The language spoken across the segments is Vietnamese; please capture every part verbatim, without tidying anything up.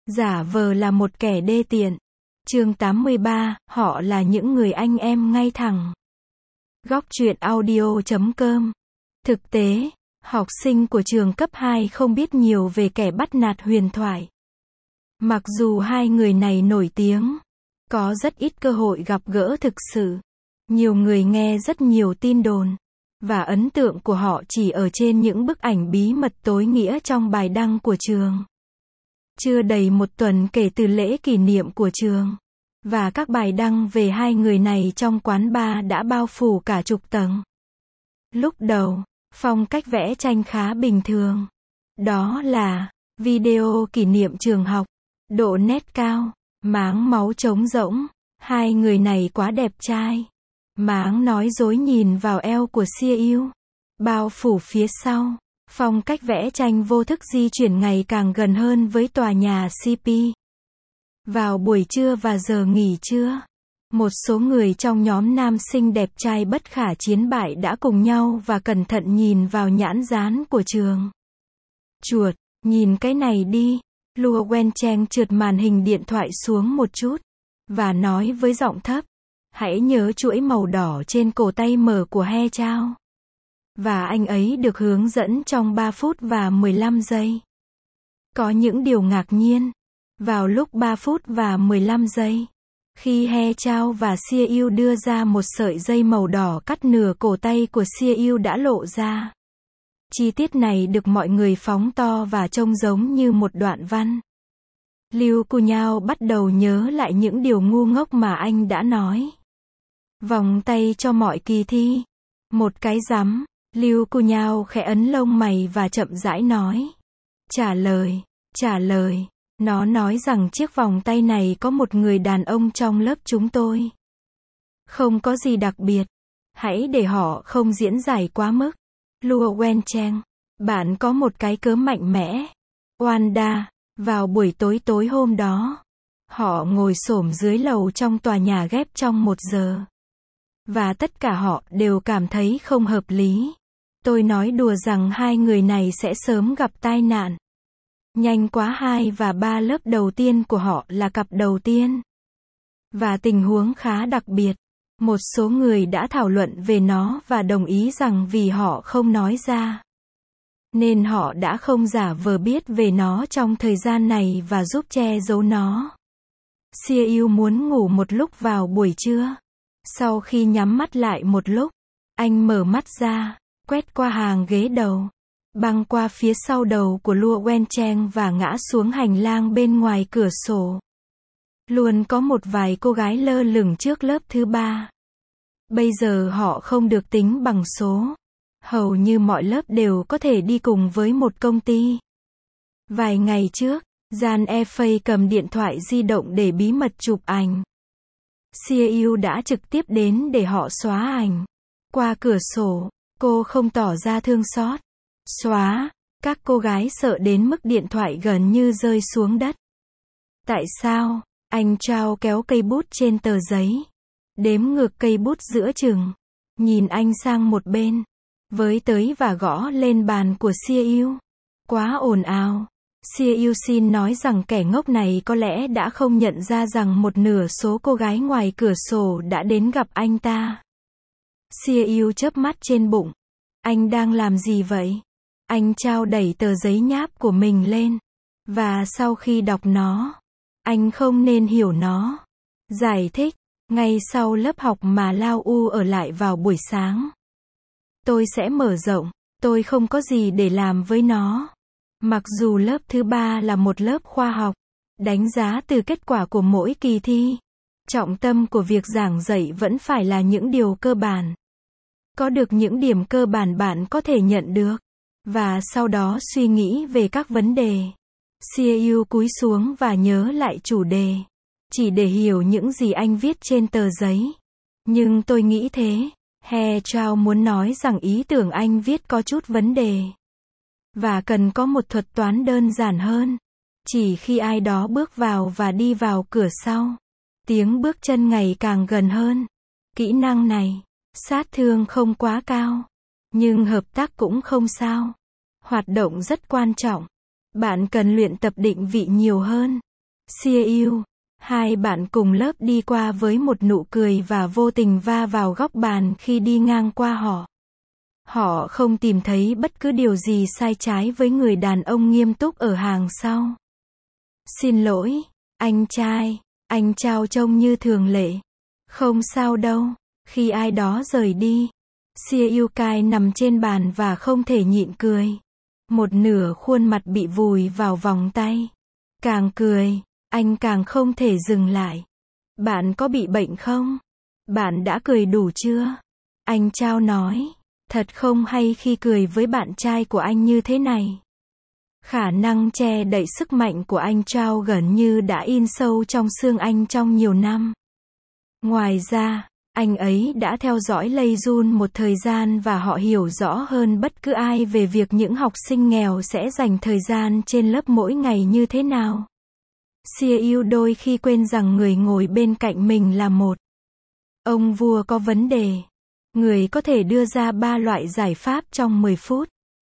Giả vờ là một kẻ đê tiện. Chương tám mươi ba, họ là những người anh em ngay thẳng. Góc truyện audio chấm com. Thực tế, học sinh của trường cấp hai không biết nhiều về kẻ bắt nạt huyền thoại. Mặc dù hai người này nổi tiếng, có rất ít cơ hội gặp gỡ thực sự. Nhiều người nghe rất nhiều tin đồn, và ấn tượng của họ chỉ ở trên những bức ảnh bí mật tối nghĩa trong bài đăng của trường. Chưa đầy một tuần kể từ lễ kỷ niệm của trường, và các bài đăng về hai người này trong quán bar đã bao phủ cả chục tầng. Lúc đầu, phong cách vẽ tranh khá bình thường. Đó là video kỷ niệm trường học, độ nét cao, máng máu trống rỗng, hai người này quá đẹp trai. Máng nói dối nhìn vào eo của Sia Yêu, bao phủ phía sau. Phong cách vẽ tranh vô thức di chuyển ngày càng gần hơn với tòa nhà xê pê. Vào buổi trưa và giờ nghỉ trưa, một số người trong nhóm nam sinh đẹp trai bất khả chiến bại đã cùng nhau và cẩn thận nhìn vào nhãn dán của trường. Chuột, nhìn cái này đi. Luo Wencheng trượt màn hình điện thoại xuống một chút, và nói với giọng thấp, hãy nhớ chuỗi màu đỏ trên cổ tay mở của He Chao. Và anh ấy được hướng dẫn trong ba phút và mười lăm giây. Có những điều ngạc nhiên. Vào lúc ba phút và mười lăm giây, khi He Chao và Sia Yêu đưa ra một sợi dây màu đỏ cắt nửa cổ tay của Sia Yêu đã lộ ra. Chi tiết này được mọi người phóng to và trông giống như một đoạn văn. Liu Kunyao bắt đầu nhớ lại những điều ngu ngốc mà anh đã nói. Vòng tay cho mọi kỳ thi. Một cái rắm. Liu Kunyao khẽ ấn lông mày và chậm rãi nói. Trả lời, trả lời. Nó nói rằng chiếc vòng tay này có một người đàn ông trong lớp chúng tôi. Không có gì đặc biệt. Hãy để họ không diễn giải quá mức. Luo Wencheng, bạn có một cái cớ mạnh mẽ. Wanda, vào buổi tối tối hôm đó, họ ngồi xổm dưới lầu trong tòa nhà ghép trong một giờ. Và tất cả họ đều cảm thấy không hợp lý. Tôi nói đùa rằng hai người này sẽ sớm gặp tai nạn. Nhanh quá hai và ba lớp đầu tiên của họ là cặp đầu tiên. Và tình huống khá đặc biệt. Một số người đã thảo luận về nó và đồng ý rằng vì họ không nói ra, nên họ đã không giả vờ biết về nó trong thời gian này và giúp che giấu nó. Sia Yêu muốn ngủ một lúc vào buổi trưa. Sau khi nhắm mắt lại một lúc, anh mở mắt ra, quét qua hàng ghế đầu, băng qua phía sau đầu của Luo Wencheng và ngã xuống hành lang bên ngoài cửa sổ. Luôn có một vài cô gái lơ lửng trước lớp thứ ba. Bây giờ họ không được tính bằng số. Hầu như mọi lớp đều có thể đi cùng với một công ty. Vài ngày trước, Jan Efei cầm điện thoại di động để bí mật chụp ảnh. Sia Yêu đã trực tiếp đến để họ xóa ảnh. Qua cửa sổ, cô không tỏ ra thương xót. Xóa, các cô gái sợ đến mức điện thoại gần như rơi xuống đất. Tại sao? Anh Chao kéo cây bút trên tờ giấy. Đếm ngược cây bút giữa chừng. Nhìn anh sang một bên. Với tới và gõ lên bàn của Sia Yêu. Quá ồn ào. Sia Yêu xin nói rằng kẻ ngốc này có lẽ đã không nhận ra rằng một nửa số cô gái ngoài cửa sổ đã đến gặp anh ta. Sia Yêu chớp mắt trên bụng. Anh đang làm gì vậy? Anh Chao đẩy tờ giấy nháp của mình lên. Và sau khi đọc nó, anh không nên hiểu nó. Giải thích. Ngay sau lớp học mà Lao U ở lại vào buổi sáng. Tôi sẽ mở rộng. Tôi không có gì để làm với nó. Mặc dù lớp thứ ba là một lớp khoa học, đánh giá từ kết quả của mỗi kỳ thi. Trọng tâm của việc giảng dạy vẫn phải là những điều cơ bản. Có được những điểm cơ bản bạn có thể nhận được. Và sau đó suy nghĩ về các vấn đề. Sia Yêu cúi xuống và nhớ lại chủ đề. Chỉ để hiểu những gì anh viết trên tờ giấy. Nhưng tôi nghĩ thế. He Chao muốn nói rằng ý tưởng anh viết có chút vấn đề. Và cần có một thuật toán đơn giản hơn. Chỉ khi ai đó bước vào và đi vào cửa sau, tiếng bước chân ngày càng gần hơn. Kỹ năng này, sát thương không quá cao. Nhưng hợp tác cũng không sao. Hoạt động rất quan trọng. Bạn cần luyện tập định vị nhiều hơn. Sia yêu. Hai bạn cùng lớp đi qua với một nụ cười và vô tình va vào góc bàn khi đi ngang qua họ. Họ không tìm thấy bất cứ điều gì sai trái với người đàn ông nghiêm túc ở hàng sau. Xin lỗi, anh trai, anh Chao trông như thường lệ. Không sao đâu. Khi ai đó rời đi, Sia yêu cai nằm trên bàn và không thể nhịn cười. Một nửa khuôn mặt bị vùi vào vòng tay. Càng cười, anh càng không thể dừng lại. Bạn có bị bệnh không? Bạn đã cười đủ chưa? Anh Chao nói. Thật không hay khi cười với bạn trai của anh như thế này. Khả năng che đậy sức mạnh của anh Chao gần như đã in sâu trong xương anh trong nhiều năm. Ngoài ra, anh ấy đã theo dõi Lê Jun một thời gian và họ hiểu rõ hơn bất cứ ai về việc những học sinh nghèo sẽ dành thời gian trên lớp mỗi ngày như thế nào. Sia yêu đôi khi quên rằng người ngồi bên cạnh mình là một ông vua có vấn đề. Người có thể đưa ra ba loại giải pháp trong mười phút.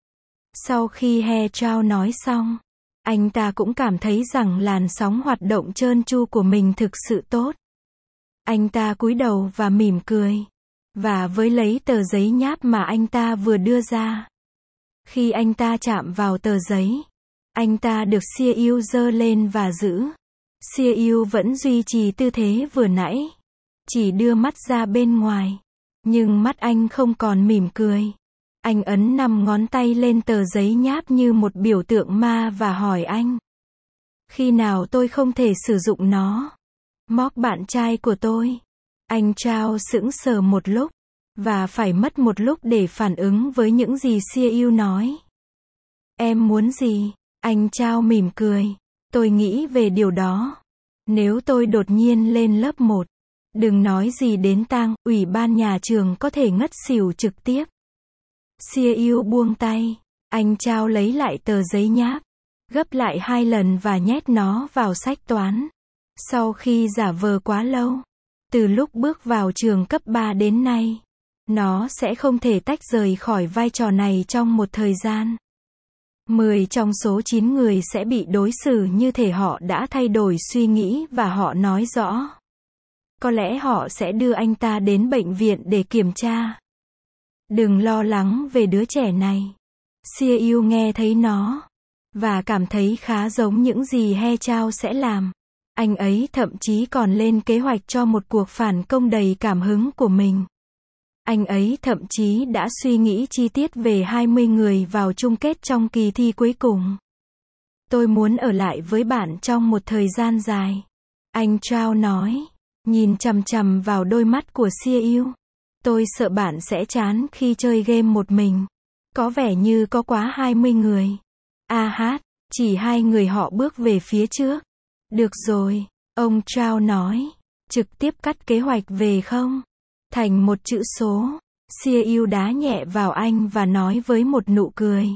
Sau khi He Chao nói xong, anh ta cũng cảm thấy rằng làn sóng hoạt động trơn tru của mình thực sự tốt. Anh ta cúi đầu và mỉm cười. Và với lấy tờ giấy nháp mà anh ta vừa đưa ra. Khi anh ta chạm vào tờ giấy, anh ta được Sia yêu giơ lên và giữ. Sia yêu vẫn duy trì tư thế vừa nãy. Chỉ đưa mắt ra bên ngoài. Nhưng mắt anh không còn mỉm cười. Anh ấn năm ngón tay lên tờ giấy nháp như một biểu tượng ma và hỏi anh. Khi nào tôi không thể sử dụng nó? Móc bạn trai của tôi. Anh Chao sững sờ một lúc. Và phải mất một lúc để phản ứng với những gì Sia yêu nói. Em muốn gì? Anh Chao mỉm cười. Tôi nghĩ về điều đó. Nếu tôi đột nhiên lên lớp một. Đừng nói gì đến tang, ủy ban nhà trường có thể ngất xỉu trực tiếp. Sia yêu buông tay. Anh Chao lấy lại tờ giấy nháp. Gấp lại hai lần và nhét nó vào sách toán. Sau khi giả vờ quá lâu. Từ lúc bước vào trường cấp ba đến nay. Nó sẽ không thể tách rời khỏi vai trò này trong một thời gian. mười trong số chín người sẽ bị đối xử như thể họ đã thay đổi suy nghĩ và họ nói rõ. Có lẽ họ sẽ đưa anh ta đến bệnh viện để kiểm tra. Đừng lo lắng về đứa trẻ này. Sia yêu nghe thấy nó. Và cảm thấy khá giống những gì He Chao sẽ làm. Anh ấy thậm chí còn lên kế hoạch cho một cuộc phản công đầy cảm hứng của mình. Anh ấy thậm chí đã suy nghĩ chi tiết về hai mươi người vào chung kết trong kỳ thi cuối cùng. Tôi muốn ở lại với bạn trong một thời gian dài. Anh Chao nói. Nhìn chằm chằm vào đôi mắt của Sia yêu. Tôi sợ bạn sẽ chán khi chơi game một mình. Có vẻ như có quá hai mươi người. A hát, chỉ hai người họ bước về phía trước. Được rồi, ông Chao nói. Trực tiếp cắt kế hoạch về không? Thành một chữ số. Sia yêu đá nhẹ vào anh và nói với một nụ cười.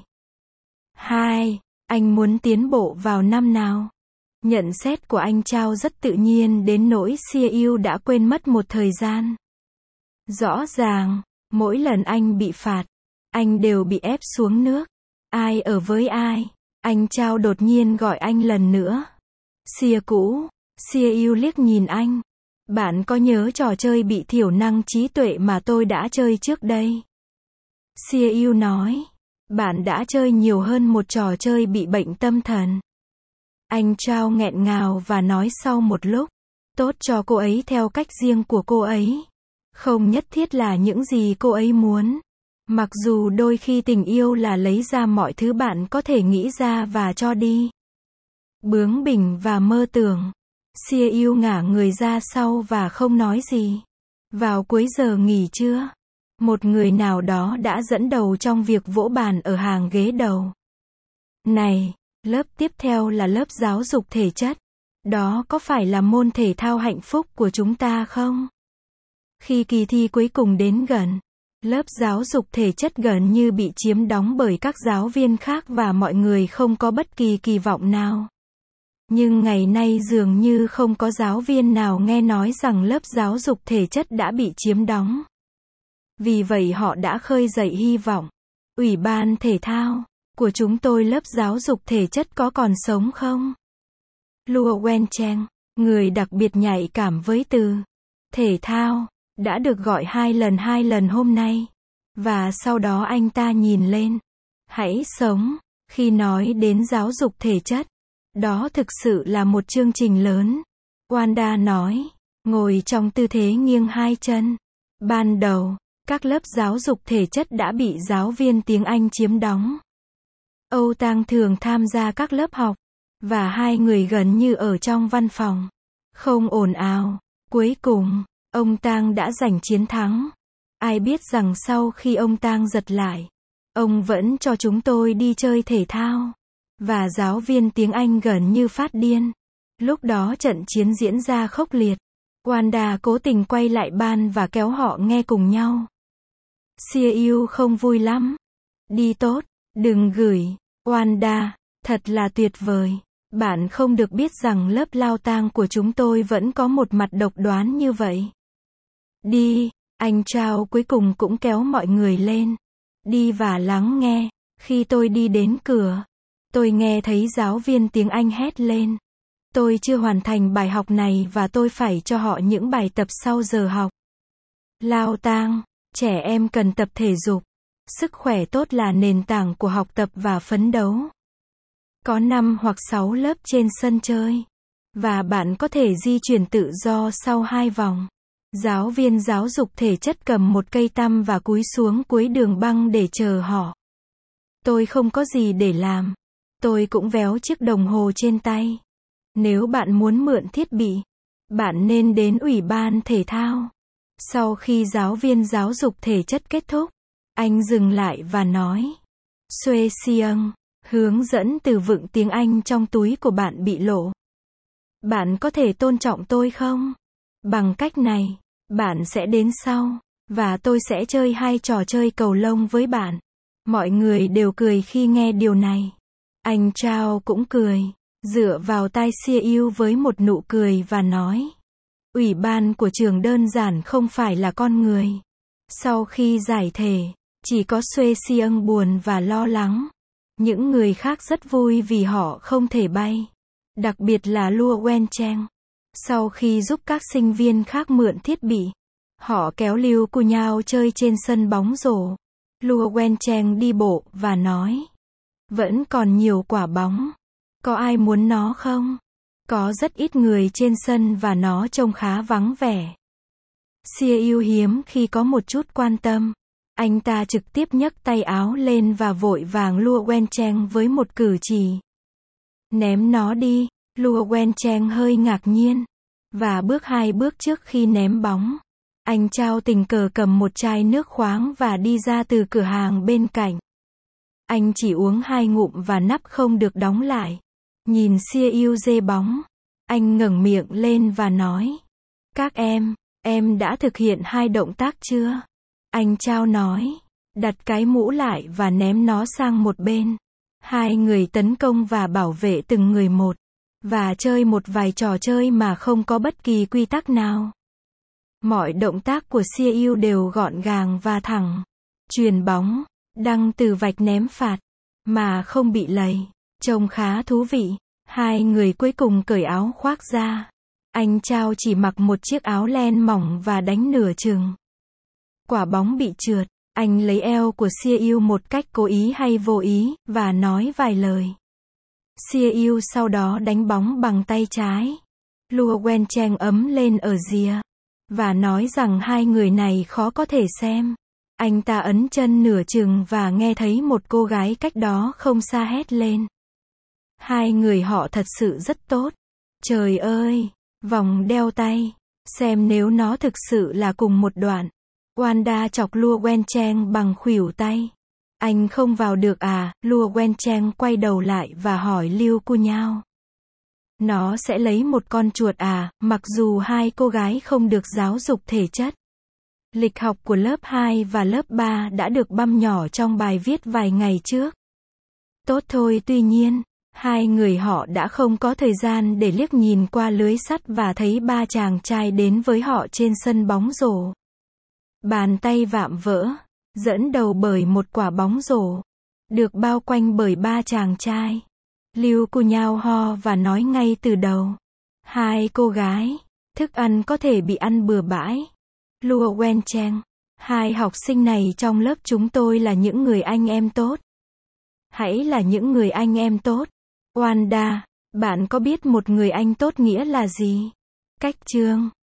Hai, anh muốn tiến bộ vào năm nào? Nhận xét của anh Chao rất tự nhiên đến nỗi Sia yêu đã quên mất một thời gian. Rõ ràng, mỗi lần anh bị phạt, anh đều bị ép xuống nước. Ai ở với ai? Anh Chao đột nhiên gọi anh lần nữa. Sia cũ. Sia yêu liếc nhìn anh. Bạn có nhớ trò chơi bị thiểu năng trí tuệ mà tôi đã chơi trước đây? Sia yêu nói. Bạn đã chơi nhiều hơn một trò chơi bị bệnh tâm thần. Anh Chao nghẹn ngào và nói sau một lúc. Tốt cho cô ấy theo cách riêng của cô ấy. Không nhất thiết là những gì cô ấy muốn. Mặc dù đôi khi tình yêu là lấy ra mọi thứ bạn có thể nghĩ ra và cho đi. Bướng bỉnh và mơ tưởng. Sia yêu ngả người ra sau và không nói gì. Vào cuối giờ nghỉ trưa, một người nào đó đã dẫn đầu trong việc vỗ bàn ở hàng ghế đầu. Này, lớp tiếp theo là lớp giáo dục thể chất. Đó có phải là môn thể thao hạnh phúc của chúng ta không? Khi kỳ thi cuối cùng đến gần, lớp giáo dục thể chất gần như bị chiếm đóng bởi các giáo viên khác và mọi người không có bất kỳ kỳ vọng nào. Nhưng ngày nay dường như không có giáo viên nào nghe nói rằng lớp giáo dục thể chất đã bị chiếm đóng. Vì vậy họ đã khơi dậy hy vọng. Ủy ban thể thao của chúng tôi lớp giáo dục thể chất có còn sống không? Luo Wencheng, người đặc biệt nhạy cảm với từ thể thao, đã được gọi hai lần hai lần hôm nay. Và sau đó anh ta nhìn lên. Hãy sống. Khi nói đến giáo dục thể chất, đó thực sự là một chương trình lớn. Wanda nói, ngồi trong tư thế nghiêng hai chân. Ban đầu, các lớp giáo dục thể chất đã bị giáo viên tiếng Anh chiếm đóng. Âu Tang thường tham gia các lớp học, và hai người gần như ở trong văn phòng. Không ồn ào. Cuối cùng, ông Tang đã giành chiến thắng. Ai biết rằng sau khi ông Tang giật lại, ông vẫn cho chúng tôi đi chơi thể thao. Và giáo viên tiếng Anh gần như phát điên. Lúc đó trận chiến diễn ra khốc liệt. Wanda cố tình quay lại ban và kéo họ nghe cùng nhau. Siêu không vui lắm. Đi tốt, đừng gửi. Wanda, thật là tuyệt vời. Bạn không được biết rằng lớp lao tang của chúng tôi vẫn có một mặt độc đoán như vậy. Đi, anh Chao cuối cùng cũng kéo mọi người lên. Đi và lắng nghe. Khi tôi đi đến cửa, tôi nghe thấy giáo viên tiếng Anh hét lên. Tôi chưa hoàn thành bài học này và tôi phải cho họ những bài tập sau giờ học. Lao tang, trẻ em cần tập thể dục. Sức khỏe tốt là nền tảng của học tập và phấn đấu. Có năm hoặc sáu lớp trên sân chơi. Và bạn có thể di chuyển tự do sau hai vòng. Giáo viên giáo dục thể chất cầm một cây tăm và cúi xuống cuối đường băng để chờ họ. Tôi không có gì để làm. Tôi cũng véo chiếc đồng hồ trên tay. Nếu bạn muốn mượn thiết bị, bạn nên đến ủy ban thể thao. Sau khi giáo viên giáo dục thể chất kết thúc, anh dừng lại và nói. Xuê Siêng, hướng dẫn từ vựng tiếng Anh trong túi của bạn bị lộ. Bạn có thể tôn trọng tôi không? Bằng cách này, bạn sẽ đến sau, và tôi sẽ chơi hai trò chơi cầu lông với bạn. Mọi người đều cười khi nghe điều này. Anh Chao cũng cười, dựa vào tai Siêu với một nụ cười và nói. Ủy ban của trường đơn giản không phải là con người. Sau khi giải thể, chỉ có Xuê Siêng buồn và lo lắng. Những người khác rất vui vì họ không thể bay. Đặc biệt là Luo Wencheng. Sau khi giúp các sinh viên khác mượn thiết bị, họ kéo Liu cu nhau chơi trên sân bóng rổ. Luo Wencheng đi bộ và nói. Vẫn còn nhiều quả bóng. Có ai muốn nó không? Có rất ít người trên sân và nó trông khá vắng vẻ. Siêu hiếm khi có một chút quan tâm. Anh ta trực tiếp nhấc tay áo lên và vội vàng Luo Wencheng với một cử chỉ. Ném nó đi. Luo Wencheng hơi ngạc nhiên. Và bước hai bước trước khi ném bóng. Anh Chao tình cờ cầm một chai nước khoáng và đi ra từ cửa hàng bên cạnh. Anh chỉ uống hai ngụm và nắp không được đóng lại. Nhìn Siêu dê bóng. Anh ngẩng miệng lên và nói. Các em, em đã thực hiện hai động tác chưa? Anh Chao nói. Đặt cái mũ lại và ném nó sang một bên. Hai người tấn công và bảo vệ từng người một. Và chơi một vài trò chơi mà không có bất kỳ quy tắc nào. Mọi động tác của Siêu đều gọn gàng và thẳng. Chuyền bóng, đăng từ vạch ném phạt, mà không bị lầy. Trông khá thú vị. Hai người cuối cùng cởi áo khoác ra. Anh Chao chỉ mặc một chiếc áo len mỏng và đánh nửa chừng. Quả bóng bị trượt. Anh lấy eo của Siêu một cách cố ý hay vô ý, và nói vài lời. Siêu sau đó đánh bóng bằng tay trái. Luo Wencheng ấm lên ở rìa. Và nói rằng hai người này khó có thể xem. Anh ta ấn chân nửa chừng và nghe thấy một cô gái cách đó không xa hét lên. Hai người họ thật sự rất tốt. Trời ơi! Vòng đeo tay. Xem nếu nó thực sự là cùng một đoạn. Wanda chọc Luo Wencheng bằng khuỷu tay. Anh không vào được à? Luo Wencheng quay đầu lại và hỏi Liu cu nhau. Nó sẽ lấy một con chuột à? Mặc dù hai cô gái không được giáo dục thể chất. Lịch học của lớp hai và lớp ba đã được băm nhỏ trong bài viết vài ngày trước. Tốt thôi, tuy nhiên, hai người họ đã không có thời gian để liếc nhìn qua lưới sắt và thấy ba chàng trai đến với họ trên sân bóng rổ. Bàn tay vạm vỡ, dẫn đầu bởi một quả bóng rổ, được bao quanh bởi ba chàng trai. Liu cu nhao ho và nói ngay từ đầu. Hai cô gái, thức ăn có thể bị ăn bừa bãi. Luo Wen Cheng, hai học sinh này trong lớp chúng tôi là những người anh em tốt. Hãy là những người anh em tốt. Wanda, bạn có biết một người anh tốt nghĩa là gì? Cách chương